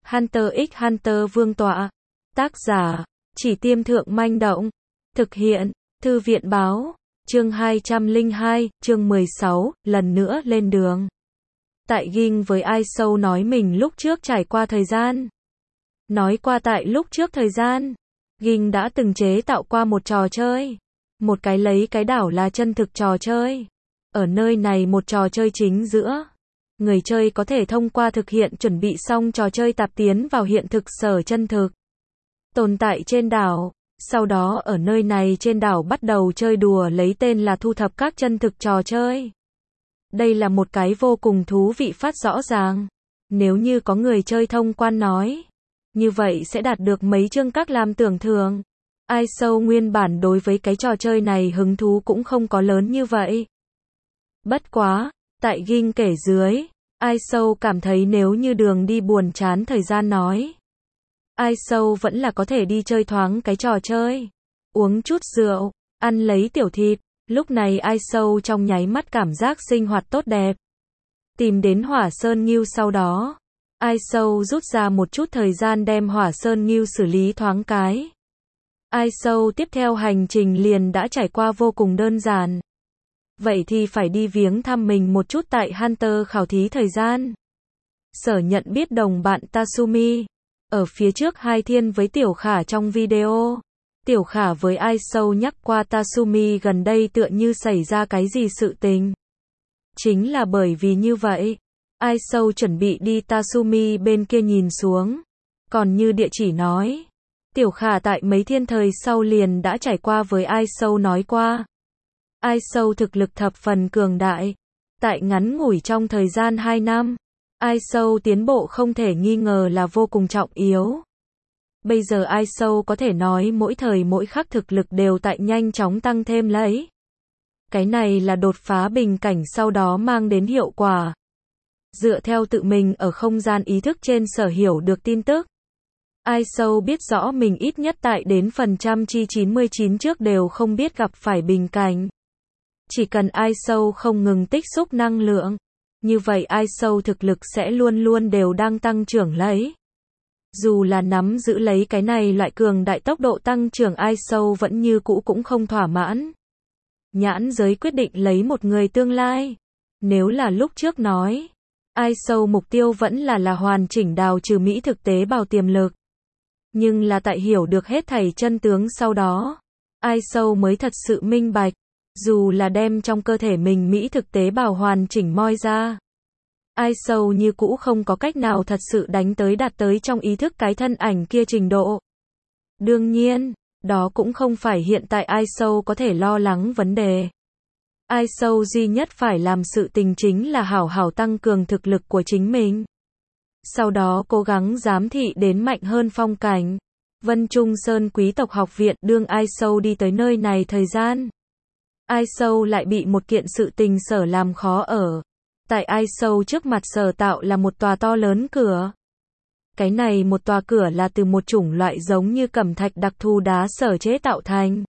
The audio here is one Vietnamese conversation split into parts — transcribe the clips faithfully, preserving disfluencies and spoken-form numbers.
Hunter x Hunter Vương tọa. Tác giả, Chỉ Tiêm Thượng Manh Động. Thực hiện, Thư viện Báo. Chương hai trăm lẻ hai, chương mười sáu, lần nữa lên đường. Tại Ging với Ai Sâu nói mình lúc trước trải qua thời gian. Nói qua tại lúc trước thời gian, Ging đã từng chế tạo qua một trò chơi. Một cái lấy cái đảo là chân thực trò chơi. Ở nơi này một trò chơi chính giữa. Người chơi có thể thông qua thực hiện chuẩn bị xong trò chơi tạp tiến vào hiện thực sở chân thực. Tồn tại trên đảo. Sau đó ở nơi này trên đảo bắt đầu chơi đùa lấy tên là thu thập các chân thực trò chơi. Đây là một cái vô cùng thú vị phát rõ ràng. Nếu như có người chơi thông quan nói, như vậy sẽ đạt được mấy chương các làm tưởng thưởng. Ai Sâu nguyên bản đối với cái trò chơi này hứng thú cũng không có lớn như vậy. Bất quá, tại Ging kể dưới, Ai Sâu cảm thấy nếu như đường đi buồn chán thời gian nói, Ai Sâu vẫn là có thể đi chơi thoáng cái trò chơi, uống chút rượu, ăn lấy tiểu thịt. Lúc này Ai Sâu trong nháy mắt cảm giác sinh hoạt tốt đẹp. Tìm đến Hỏa Sơn Ngưu sau đó, Ai Sâu rút ra một chút thời gian đem Hỏa Sơn Ngưu xử lý thoáng cái. Ai Sâu tiếp theo hành trình liền đã trải qua vô cùng đơn giản. Vậy thì phải đi viếng thăm mình một chút tại Hunter khảo thí thời gian. Sở nhận biết đồng bạn Tatsumi. Ở phía trước hai thiên với Tiểu Khả trong video. Tiểu Khả với Ai Sâu nhắc qua Tatsumi gần đây tựa như xảy ra cái gì sự tình. Chính là bởi vì như vậy, Ai Sâu chuẩn bị đi Tatsumi bên kia nhìn xuống. Còn như địa chỉ nói, Tiểu Khả tại mấy thiên thời sau liền đã trải qua với Ai Sâu nói qua. Ai Sâu thực lực thập phần cường đại. Tại ngắn ngủi trong thời gian hai năm, Ai Sâu tiến bộ không thể nghi ngờ là vô cùng trọng yếu. Bây giờ Ai Sâu có thể nói mỗi thời mỗi khắc thực lực đều tại nhanh chóng tăng thêm lấy. Cái này là đột phá bình cảnh sau đó mang đến hiệu quả. Dựa theo tự mình ở không gian ý thức trên sở hiểu được tin tức, Ai Sâu biết rõ mình ít nhất tại đến phần trăm chi chín mươi chín trước đều không biết gặp phải bình cảnh. Chỉ cần Ai Sâu không ngừng tích xúc năng lượng, như vậy Ai Sâu thực lực sẽ luôn luôn đều đang tăng trưởng lấy. Dù là nắm giữ lấy cái này loại cường đại tốc độ tăng trưởng Ai Sâu vẫn như cũ cũng không thỏa mãn. Nhãn giới quyết định lấy một người tương lai. Nếu là lúc trước nói, Ai Sâu mục tiêu vẫn là là hoàn chỉnh đào trừ Mỹ thực tế bào tiềm lực. Nhưng là tại hiểu được hết thảy chân tướng sau đó, Ai Sâu mới thật sự minh bạch. Dù là đem trong cơ thể mình Mỹ thực tế bào hoàn chỉnh moi ra, Ai Sâu như cũ không có cách nào thật sự đánh tới đạt tới trong ý thức cái thân ảnh kia trình độ. Đương nhiên, đó cũng không phải hiện tại Ai Sâu có thể lo lắng vấn đề. Ai Sâu duy nhất phải làm sự tình chính là hảo hảo tăng cường thực lực của chính mình. Sau đó cố gắng giám thị đến mạnh hơn phong cảnh. Vân Trung Sơn quý tộc học viện. Đương Ai Sâu đi tới nơi này thời gian, Ai Sâu lại bị một kiện sự tình sở làm khó ở. Tại Ai Sâu trước mặt sở tạo là một tòa to lớn cửa. Cái này một tòa cửa là từ một chủng loại giống như cẩm thạch đặc thù đá sở chế tạo thành.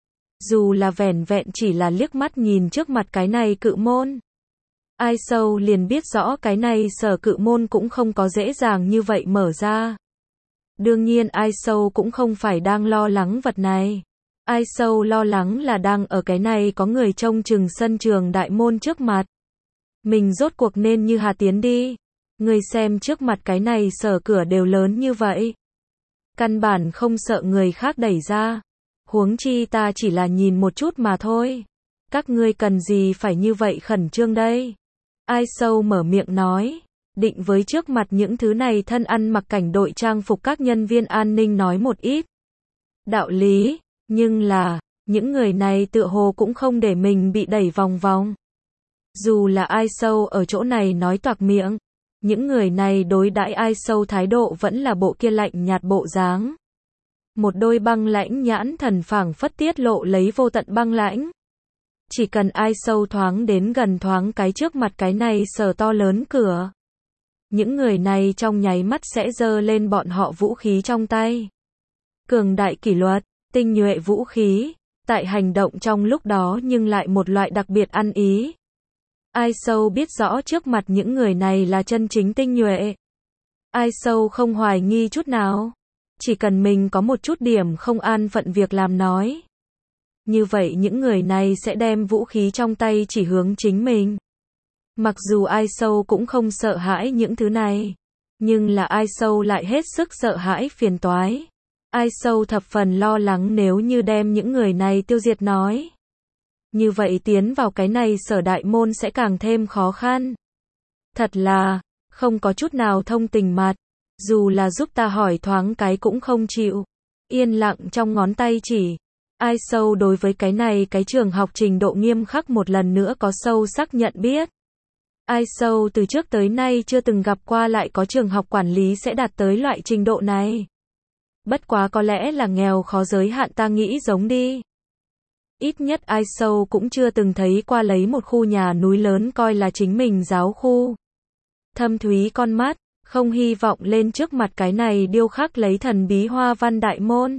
Dù là vẻn vẹn chỉ là liếc mắt nhìn trước mặt cái này cự môn, Ai Sâu liền biết rõ cái này sở cự môn cũng không có dễ dàng như vậy mở ra. Đương nhiên Ai Sâu cũng không phải đang lo lắng vật này. Ai Sâu lo lắng là đang ở cái này có người trông chừng sân trường đại môn trước mặt. Mình rốt cuộc nên như hà tiến đi. Người xem trước mặt cái này sở cửa đều lớn như vậy. Căn bản không sợ người khác đẩy ra. Huống chi ta chỉ là nhìn một chút mà thôi. Các ngươi cần gì phải như vậy khẩn trương đây? Ai Sâu mở miệng nói. Định với trước mặt những thứ này thân ăn mặc cảnh đội trang phục các nhân viên an ninh nói một ít đạo lý. Nhưng là, những người này tựa hồ cũng không để mình bị đẩy vòng vòng. Dù là Ai Sâu ở chỗ này nói toạc miệng, những người này đối đãi Ai Sâu thái độ vẫn là bộ kia lạnh nhạt bộ dáng. Một đôi băng lãnh nhãn thần phảng phất tiết lộ lấy vô tận băng lãnh. Chỉ cần Ai Sâu thoáng đến gần thoáng cái trước mặt cái này sở to lớn cửa, những người này trong nháy mắt sẽ giơ lên bọn họ vũ khí trong tay. Cường đại kỷ luật, tinh nhuệ vũ khí, tại hành động trong lúc đó nhưng lại một loại đặc biệt ăn ý. Ai Sâu biết rõ trước mặt những người này là chân chính tinh nhuệ. Ai Sâu không hoài nghi chút nào. Chỉ cần mình có một chút điểm không an phận việc làm nói. Như vậy những người này sẽ đem vũ khí trong tay chỉ hướng chính mình. Mặc dù Ai Sâu cũng không sợ hãi những thứ này. Nhưng là Ai Sâu lại hết sức sợ hãi phiền toái. Ai Sâu thập phần lo lắng nếu như đem những người này tiêu diệt nói. Như vậy tiến vào cái này Sở Đại Môn sẽ càng thêm khó khăn. Thật là, không có chút nào thông tình mặt. Dù là giúp ta hỏi thoáng cái cũng không chịu. Yên lặng trong ngón tay chỉ. Ai Sâu đối với cái này cái trường học trình độ nghiêm khắc một lần nữa có sâu sắc nhận biết. Ai Sâu từ trước tới nay chưa từng gặp qua lại có trường học quản lý sẽ đạt tới loại trình độ này. Bất quá có lẽ là nghèo khó giới hạn ta nghĩ giống đi. Ít nhất Ai Sâu cũng chưa từng thấy qua lấy một khu nhà núi lớn coi là chính mình giáo khu. Thâm thúy con mắt, không hy vọng lên trước mặt cái này điêu khắc lấy thần bí hoa văn đại môn.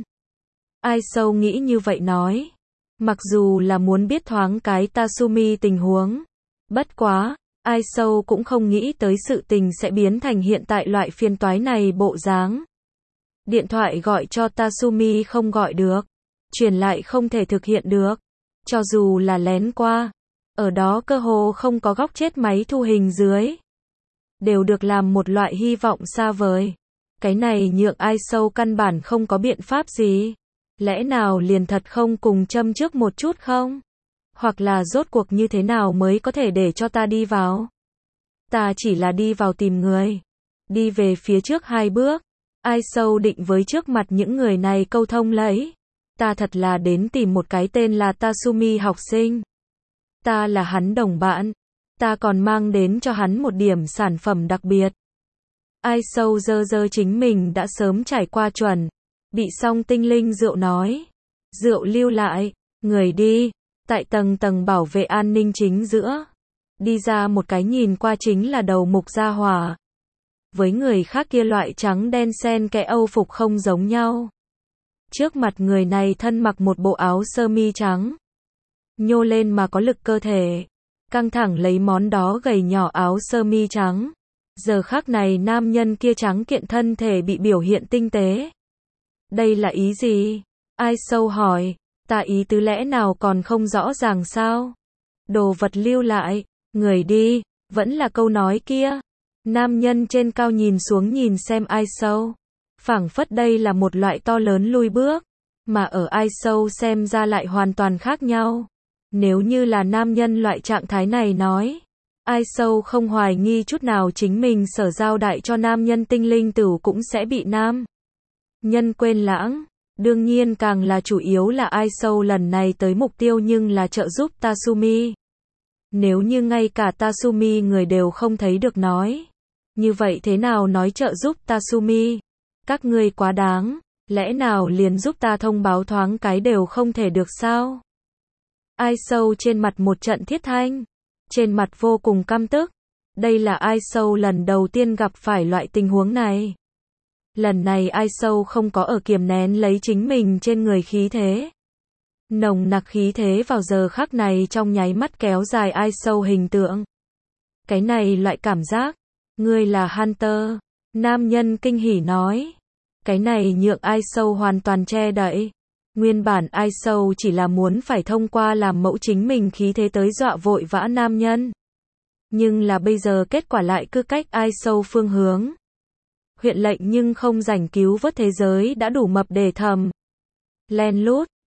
Ai Sâu nghĩ như vậy nói. Mặc dù là muốn biết thoáng cái Tasumi tình huống. Bất quá, Ai Sâu cũng không nghĩ tới sự tình sẽ biến thành hiện tại loại phiền toái này bộ dáng. Điện thoại gọi cho Tasumi không gọi được. Truyền lại không thể thực hiện được. Cho dù là lén qua. Ở đó cơ hồ không có góc chết máy thu hình dưới. Đều được làm một loại hy vọng xa vời. Cái này nhượng Ai Sâu căn bản không có biện pháp gì. Lẽ nào liền thật không cùng châm trước một chút không? Hoặc là rốt cuộc như thế nào mới có thể để cho ta đi vào? Ta chỉ là đi vào tìm người. Đi về phía trước hai bước. Ai Sâu định với trước mặt những người này câu thông lấy. Ta thật là đến tìm một cái tên là Tasumi học sinh. Ta là hắn đồng bạn. Ta còn mang đến cho hắn một điểm sản phẩm đặc biệt. Ai Sâu dơ dơ chính mình đã sớm trải qua chuẩn. Bị xong tinh linh rượu nói. Rượu lưu lại. Người đi. Tại tầng tầng bảo vệ an ninh chính giữa. Đi ra một cái nhìn qua chính là đầu mục gia hỏa. Với người khác kia loại trắng đen xen kẽ Âu phục không giống nhau. Trước mặt người này thân mặc một bộ áo sơ mi trắng. Nhô lên mà có lực cơ thể. Căng thẳng lấy món đó gầy nhỏ áo sơ mi trắng. Giờ khắc này nam nhân kia trắng kiện thân thể bị biểu hiện tinh tế. Đây là ý gì? Ai Sâu hỏi. Ta ý tứ lẽ nào còn không rõ ràng sao? Đồ vật lưu lại. Người đi. Vẫn là câu nói kia. Nam nhân trên cao nhìn xuống nhìn xem Ai Sâu. Phảng phất đây là một loại to lớn lui bước. Mà ở Ai Sâu xem ra lại hoàn toàn khác nhau. Nếu như là nam nhân loại trạng thái này nói. Ai Sâu không hoài nghi chút nào chính mình sở giao đại cho nam nhân tinh linh tử cũng sẽ bị nam nhân quên lãng. Đương nhiên càng là chủ yếu là Ai Sâu lần này tới mục tiêu nhưng là trợ giúp Tasumi. Nếu như ngay cả Tasumi người đều không thấy được nói. Như vậy thế nào nói trợ giúp Tasumi? Các ngươi quá đáng. Lẽ nào liền giúp ta thông báo thoáng cái đều không thể được sao? Ai Sâu trên mặt một trận thiết thanh. Trên mặt vô cùng căm tức. Đây là Ai Sâu lần đầu tiên gặp phải loại tình huống này. Lần này Ai Sâu không có ở kiềm nén lấy chính mình trên người khí thế. Nồng nặc khí thế vào giờ khắc này trong nháy mắt kéo dài Ai Sâu hình tượng. Cái này loại cảm giác. Ngươi là Hunter. Nam nhân kinh hỉ nói. Cái này nhượng Ai Sâu hoàn toàn che đậy. Nguyên bản Ai Sâu chỉ là muốn phải thông qua làm mẫu chính mình khí thế tới dọa vội vã nam nhân. Nhưng là bây giờ kết quả lại cứ cách Ai Sâu phương hướng. Huyện lệnh nhưng không rảnh cứu vớt thế giới đã đủ mập để thầm. Len lút,